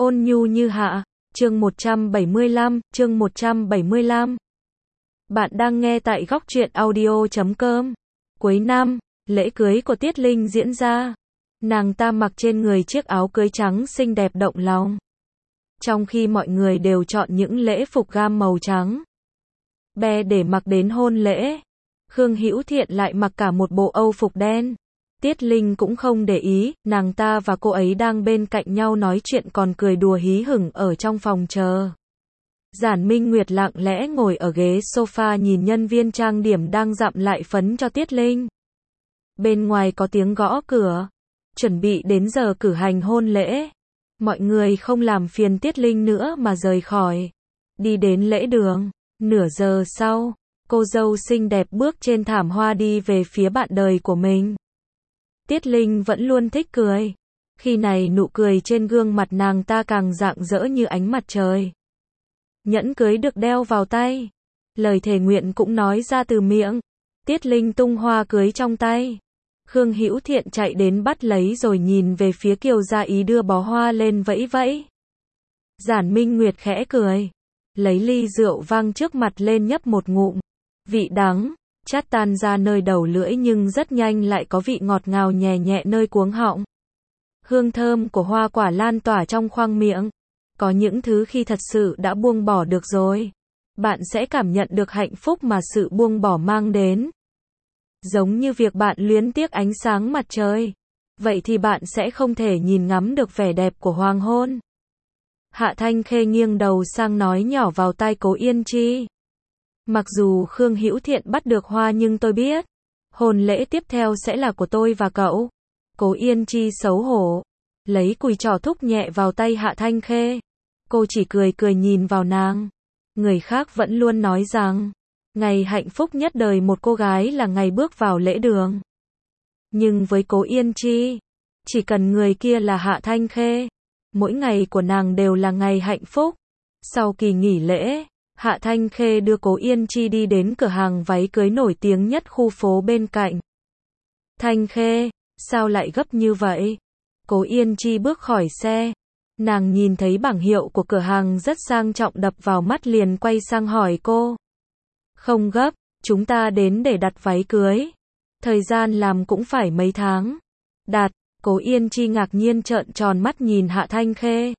Ôn nhu như hạ, chương 175. Bạn đang nghe tại góc truyện audio.com. Cuối năm, lễ cưới của Tiết Linh diễn ra. Nàng ta mặc trên người chiếc áo cưới trắng xinh đẹp động lòng. Trong khi mọi người đều chọn những lễ phục gam màu trắng be để mặc đến hôn lễ, Khương Hữu Thiện lại mặc cả một bộ âu phục đen. Tiết Linh cũng không để ý, nàng ta và cô ấy đang bên cạnh nhau nói chuyện còn cười đùa hí hửng ở trong phòng chờ. Giản Minh Nguyệt lặng lẽ ngồi ở ghế sofa nhìn nhân viên trang điểm đang dặm lại phấn cho Tiết Linh. Bên ngoài có tiếng gõ cửa, chuẩn bị đến giờ cử hành hôn lễ. Mọi người không làm phiền Tiết Linh nữa mà rời khỏi, đi đến lễ đường. Nửa giờ sau, cô dâu xinh đẹp bước trên thảm hoa đi về phía bạn đời của mình. Tiết Linh vẫn luôn thích cười. Khi này nụ cười trên gương mặt nàng ta càng rạng rỡ như ánh mặt trời. Nhẫn cưới được đeo vào tay. Lời thề nguyện cũng nói ra từ miệng. Tiết Linh tung hoa cưới trong tay. Khương Hữu Thiện chạy đến bắt lấy rồi nhìn về phía Kiều Gia ý đưa bó hoa lên vẫy vẫy. Giản Minh Nguyệt khẽ cười. Lấy ly rượu vang trước mặt lên nhấp một ngụm. Vị đắng chát tan ra nơi đầu lưỡi nhưng rất nhanh lại có vị ngọt ngào nhẹ nhẹ nơi cuống họng. Hương thơm của hoa quả lan tỏa trong khoang miệng. Có những thứ khi thật sự đã buông bỏ được rồi, bạn sẽ cảm nhận được hạnh phúc mà sự buông bỏ mang đến. Giống như việc bạn luyến tiếc ánh sáng mặt trời, vậy thì bạn sẽ không thể nhìn ngắm được vẻ đẹp của hoàng hôn. Hạ Thanh Khê nghiêng đầu sang nói nhỏ vào tai Cố Yên Chi. Mặc dù Khương Hữu Thiện bắt được hoa nhưng tôi biết, hôn lễ tiếp theo sẽ là của tôi và cậu. Cố Yên Chi xấu hổ, lấy cùi trỏ thúc nhẹ vào tay Hạ Thanh Khê. Cô chỉ cười cười nhìn vào nàng. Người khác vẫn luôn nói rằng, ngày hạnh phúc nhất đời một cô gái là ngày bước vào lễ đường. Nhưng với Cố Yên Chi, chỉ cần người kia là Hạ Thanh Khê, mỗi ngày của nàng đều là ngày hạnh phúc. Sau kỳ nghỉ lễ, Hạ Thanh Khê đưa Cố Yên Chi đi đến cửa hàng váy cưới nổi tiếng nhất khu phố bên cạnh. Thanh Khê, sao lại gấp như vậy? Cố Yên Chi bước khỏi xe. Nàng nhìn thấy bảng hiệu của cửa hàng rất sang trọng đập vào mắt liền quay sang hỏi cô. Không gấp, chúng ta đến để đặt váy cưới. Thời gian làm cũng phải mấy tháng. Đặt, Cố Yên Chi ngạc nhiên trợn tròn mắt nhìn Hạ Thanh Khê.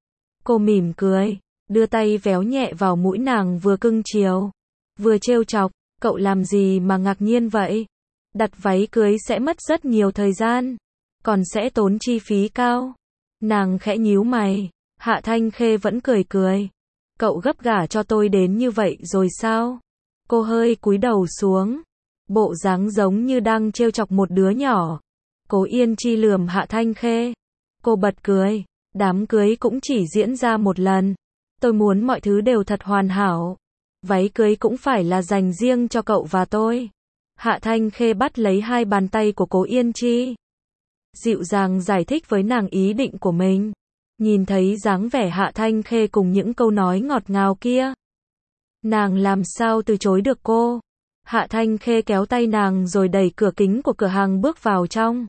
Cô mỉm cười, đưa tay véo nhẹ vào mũi nàng vừa cưng chiều, vừa trêu chọc. Cậu làm gì mà ngạc nhiên vậy? Đặt váy cưới sẽ mất rất nhiều thời gian, còn sẽ tốn chi phí cao. Nàng khẽ nhíu mày. Hạ Thanh Khê vẫn cười cười. Cậu gấp gả cho tôi đến như vậy rồi sao? Cô hơi cúi đầu xuống, bộ dáng giống như đang trêu chọc một đứa nhỏ. Cố Yên Chi lườm Hạ Thanh Khê. Cô bật cười. Đám cưới cũng chỉ diễn ra một lần. Tôi muốn mọi thứ đều thật hoàn hảo. Váy cưới cũng phải là dành riêng cho cậu và tôi. Hạ Thanh Khê bắt lấy hai bàn tay của Cố Yên Chi, dịu dàng giải thích với nàng ý định của mình. Nhìn thấy dáng vẻ Hạ Thanh Khê cùng những câu nói ngọt ngào kia, nàng làm sao từ chối được cô. Hạ Thanh Khê kéo tay nàng rồi đẩy cửa kính của cửa hàng bước vào trong.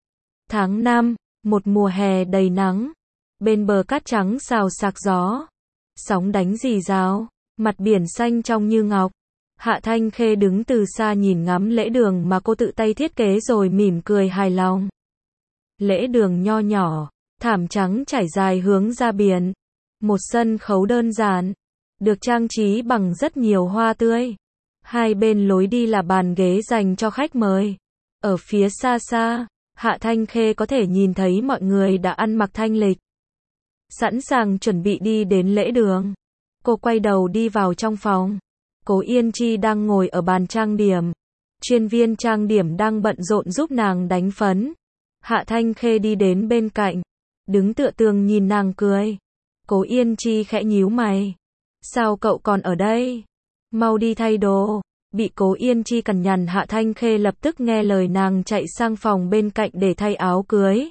Tháng 5, một mùa hè đầy nắng. Bên bờ cát trắng xào xạc gió, sóng đánh rì rào, mặt biển xanh trong như ngọc. Hạ Thanh Khê đứng từ xa nhìn ngắm lễ đường mà cô tự tay thiết kế rồi mỉm cười hài lòng. Lễ đường nho nhỏ, thảm trắng trải dài hướng ra biển. Một sân khấu đơn giản, được trang trí bằng rất nhiều hoa tươi. Hai bên lối đi là bàn ghế dành cho khách mời. Ở phía xa xa, Hạ Thanh Khê có thể nhìn thấy mọi người đã ăn mặc thanh lịch, sẵn sàng chuẩn bị đi đến lễ đường. Cô quay đầu đi vào trong phòng. Cố Yên Chi đang ngồi ở bàn trang điểm. Chuyên viên trang điểm đang bận rộn giúp nàng đánh phấn. Hạ Thanh Khê đi đến bên cạnh, đứng tựa tường nhìn nàng cười. Cố Yên Chi khẽ nhíu mày. Sao cậu còn ở đây? Mau đi thay đồ. Bị Cố Yên Chi cằn nhằn, Hạ Thanh Khê lập tức nghe lời nàng chạy sang phòng bên cạnh để thay áo cưới.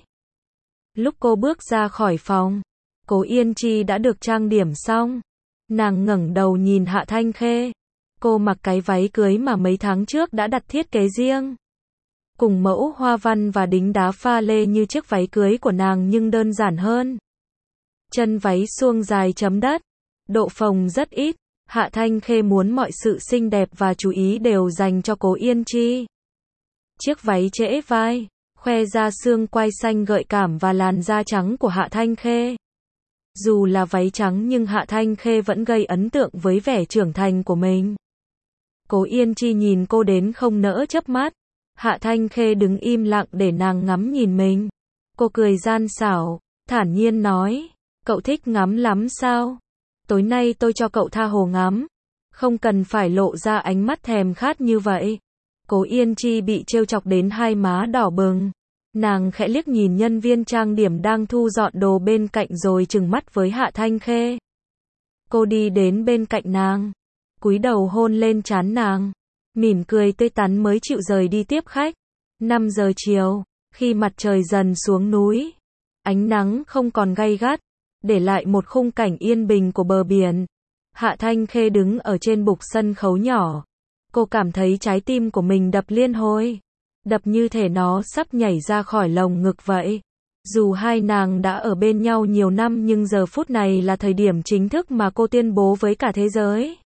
Lúc cô bước ra khỏi phòng, Cố Yên Chi đã được trang điểm xong. Nàng ngẩng đầu nhìn Hạ Thanh Khê. Cô mặc cái váy cưới mà mấy tháng trước đã đặt thiết kế riêng, cùng mẫu hoa văn và đính đá pha lê như chiếc váy cưới của nàng nhưng đơn giản hơn. chân váy suông dài chấm đất, độ phồng rất ít. Hạ Thanh Khê muốn mọi sự xinh đẹp và chú ý đều dành cho Cố Yên Chi. Chiếc váy trễ vai, khoe ra xương quai xanh gợi cảm và làn da trắng của Hạ Thanh Khê. Dù là váy trắng nhưng Hạ Thanh Khê vẫn gây ấn tượng với vẻ trưởng thành của mình. Cố Yên Chi nhìn cô đến không nỡ chớp mắt. Hạ Thanh Khê đứng im lặng để nàng ngắm nhìn mình. Cô cười gian xảo, thản nhiên nói, cậu thích ngắm lắm sao? Tối nay tôi cho cậu tha hồ ngắm. Không cần phải lộ ra ánh mắt thèm khát như vậy. Cố Yên Chi bị trêu chọc đến hai má đỏ bừng. Nàng khẽ liếc nhìn nhân viên trang điểm đang thu dọn đồ bên cạnh rồi trừng mắt với Hạ Thanh Khê. Cô đi đến bên cạnh nàng, cúi đầu hôn lên trán nàng, mỉm cười tươi tắn mới chịu rời đi tiếp khách. 5 giờ chiều, khi mặt trời dần xuống núi, ánh nắng không còn gay gắt, để lại một khung cảnh yên bình của bờ biển. Hạ Thanh Khê đứng ở trên bục sân khấu nhỏ. Cô cảm thấy trái tim của mình đập liên hồi. Đập như thể nó sắp nhảy ra khỏi lồng ngực vậy. Dù hai nàng đã ở bên nhau nhiều năm nhưng giờ phút này là thời điểm chính thức mà cô tuyên bố với cả thế giới.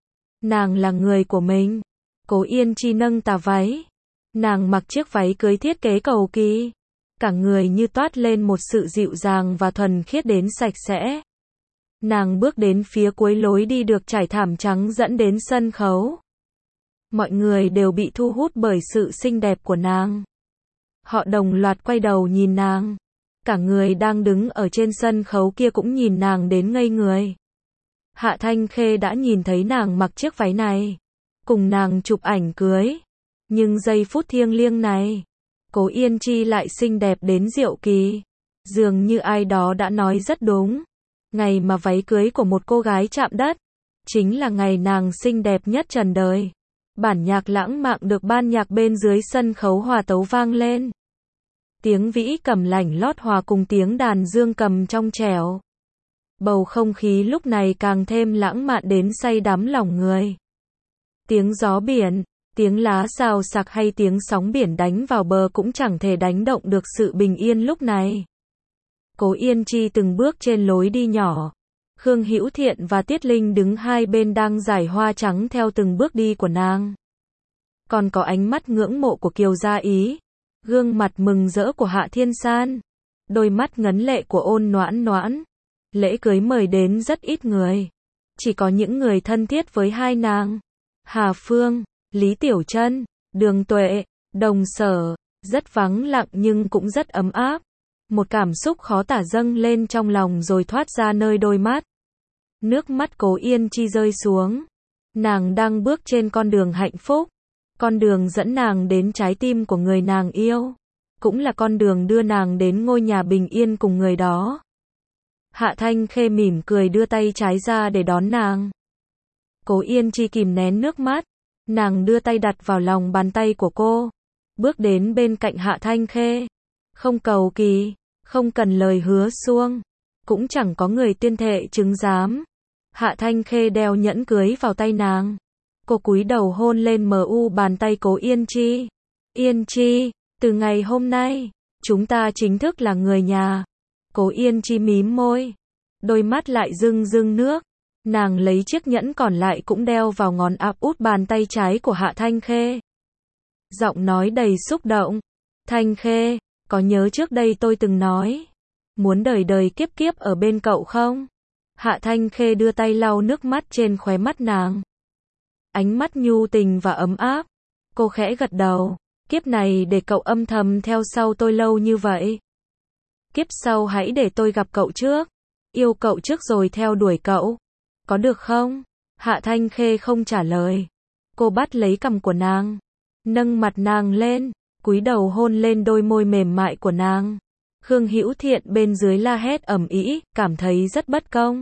Nàng là người của mình. Cố Yên Chi nâng tà váy. Nàng mặc chiếc váy cưới thiết kế cầu kỳ. Cả người như toát lên một sự dịu dàng và thuần khiết đến sạch sẽ. Nàng bước đến phía cuối lối đi được trải thảm trắng dẫn đến sân khấu. Mọi người đều bị thu hút bởi sự xinh đẹp của nàng. Họ đồng loạt quay đầu nhìn nàng. Cả người đang đứng ở trên sân khấu kia cũng nhìn nàng đến ngây người. Hạ Thanh Khê đã nhìn thấy nàng mặc chiếc váy này, cùng nàng chụp ảnh cưới. Nhưng giây phút thiêng liêng này, Cố Yên Chi lại xinh đẹp đến diệu kỳ. Dường như ai đó đã nói rất đúng. Ngày mà váy cưới của một cô gái chạm đất, chính là ngày nàng xinh đẹp nhất trần đời. Bản nhạc lãng mạn được ban nhạc bên dưới sân khấu hòa tấu vang lên. Tiếng vĩ cầm lảnh lót hòa cùng tiếng đàn dương cầm trong trẻo. Bầu không khí lúc này càng thêm lãng mạn đến say đắm lòng người. Tiếng gió biển, tiếng lá xào xạc hay tiếng sóng biển đánh vào bờ cũng chẳng thể đánh động được sự bình yên lúc này. Cố Yên Chi từng bước trên lối đi nhỏ. Khương Hữu Thiện và Tiết Linh đứng hai bên đang rải hoa trắng theo từng bước đi của nàng. Còn có ánh mắt ngưỡng mộ của Kiều Gia Ý, gương mặt mừng rỡ của Hạ Thiên San, đôi mắt ngấn lệ của Ôn Noãn Noãn. Lễ cưới mời đến rất ít người, chỉ có những người thân thiết với hai nàng. Hà Phương, Lý Tiểu Trân, Đường Tuệ, Đồng Sở, rất vắng lặng nhưng cũng rất ấm áp. Một cảm xúc khó tả dâng lên trong lòng rồi thoát ra nơi đôi mắt. Nước mắt Cố Yên Chi rơi xuống. Nàng đang bước trên con đường hạnh phúc. Con đường dẫn nàng đến trái tim của người nàng yêu. Cũng là con đường đưa nàng đến ngôi nhà bình yên cùng người đó. Hạ Thanh Khê mỉm cười đưa tay trái ra để đón nàng. Cố Yên Chi kìm nén nước mắt. Nàng đưa tay đặt vào lòng bàn tay của cô. Bước đến bên cạnh Hạ Thanh Khê. Không cầu kỳ, không cần lời hứa suông, cũng chẳng có người tuyên thệ chứng giám. Hạ Thanh Khê đeo nhẫn cưới vào tay nàng. Cô cúi đầu hôn lên bàn tay Cố Yên Chi. Yên Chi, từ ngày hôm nay, chúng ta chính thức là người nhà. Cố Yên Chi mím môi, đôi mắt lại rưng rưng nước. Nàng lấy chiếc nhẫn còn lại cũng đeo vào ngón áp út bàn tay trái của Hạ Thanh Khê. Giọng nói đầy xúc động. Thanh Khê, có nhớ trước đây tôi từng nói, muốn đời đời kiếp kiếp ở bên cậu không? Hạ Thanh Khê đưa tay lau nước mắt trên khóe mắt nàng. Ánh mắt nhu tình và ấm áp. Cô khẽ gật đầu. Kiếp này để cậu âm thầm theo sau tôi lâu như vậy. Kiếp sau hãy để tôi gặp cậu trước. Yêu cậu trước rồi theo đuổi cậu. Có được không? Hạ Thanh Khê không trả lời. Cô bắt lấy cằm của nàng, nâng mặt nàng lên, cúi đầu hôn lên đôi môi mềm mại của nàng. Khương Hữu Thiện bên dưới la hét ầm ĩ, cảm thấy rất bất công.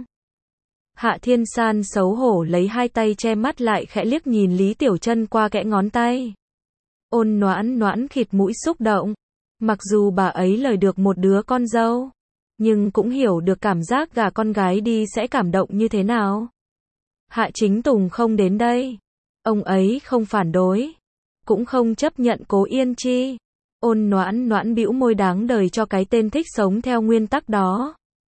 Hạ Thiên San xấu hổ lấy hai tay che mắt lại khẽ liếc nhìn Lý Tiểu Trân qua kẽ ngón tay. Ôn Noãn Noãn khịt mũi xúc động. Mặc dù bà ấy lời được một đứa con dâu, nhưng cũng hiểu được cảm giác gả con gái đi sẽ cảm động như thế nào. Hạ Chính Tùng không đến đây. Ông ấy không phản đối, cũng không chấp nhận Cố Yên Chi. Ôn Noãn Noãn bĩu môi đáng đời cho cái tên thích sống theo nguyên tắc đó.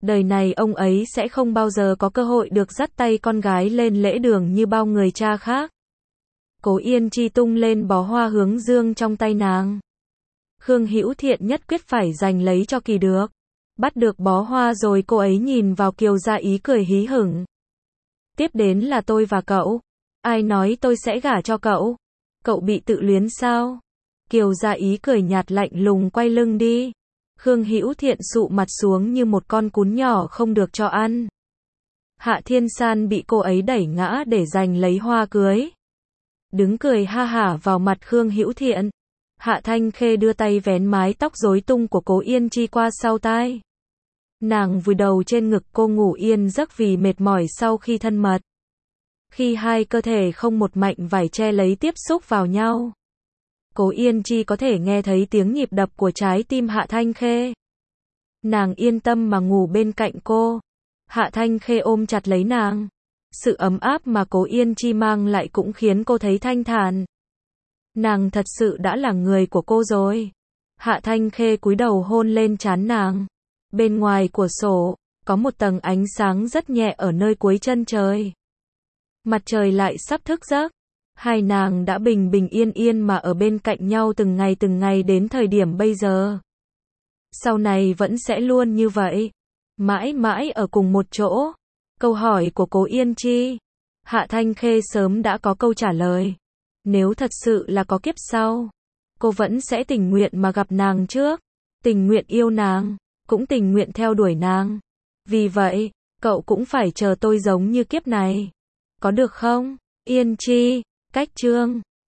Đời này ông ấy sẽ không bao giờ có cơ hội được dắt tay con gái lên lễ đường như bao người cha khác. Cố Yên Chi tung lên bó hoa hướng dương trong tay nàng. Khương Hữu Thiện nhất quyết phải giành lấy cho kỳ được. Bắt được bó hoa rồi cô ấy nhìn vào Kiều Gia Ý cười hí hửng. Tiếp đến là tôi và cậu. Ai nói tôi sẽ gả cho cậu? Cậu bị tự luyến sao? Kiều Gia Ý cười nhạt lạnh lùng quay lưng đi. Khương Hữu Thiện sụ mặt xuống như một con cún nhỏ không được cho ăn. Hạ Thiên San bị cô ấy đẩy ngã để giành lấy hoa cưới. Đứng cười ha hả vào mặt Khương Hữu Thiện. Hạ Thanh Khê đưa tay vén mái tóc rối tung của Cố Yên Chi qua sau tai. Nàng vùi đầu trên ngực cô ngủ yên giấc vì mệt mỏi sau khi thân mật. Khi hai cơ thể không một mảnh vải che lấy tiếp xúc vào nhau, Cố Yên Chi có thể nghe thấy tiếng nhịp đập của trái tim Hạ Thanh Khê. Nàng yên tâm mà ngủ bên cạnh cô. Hạ Thanh Khê ôm chặt lấy nàng. Sự ấm áp mà Cố Yên Chi mang lại cũng khiến cô thấy thanh thản. Nàng thật sự đã là người của cô rồi. Hạ Thanh Khê cúi đầu hôn lên trán nàng. Bên ngoài cửa sổ, có một tầng ánh sáng rất nhẹ ở nơi cuối chân trời. Mặt trời lại sắp thức giấc. Hai nàng đã bình bình yên yên mà ở bên cạnh nhau từng ngày đến thời điểm bây giờ. Sau này vẫn sẽ luôn như vậy. Mãi mãi ở cùng một chỗ. Câu hỏi của Cố Yên Chi, Hạ Thanh Khê sớm đã có câu trả lời. Nếu thật sự là có kiếp sau, cô vẫn sẽ tình nguyện mà gặp nàng trước. Tình nguyện yêu nàng, cũng tình nguyện theo đuổi nàng. Vì vậy, cậu cũng phải chờ tôi giống như kiếp này. Có được không? Yên Chi, cách chương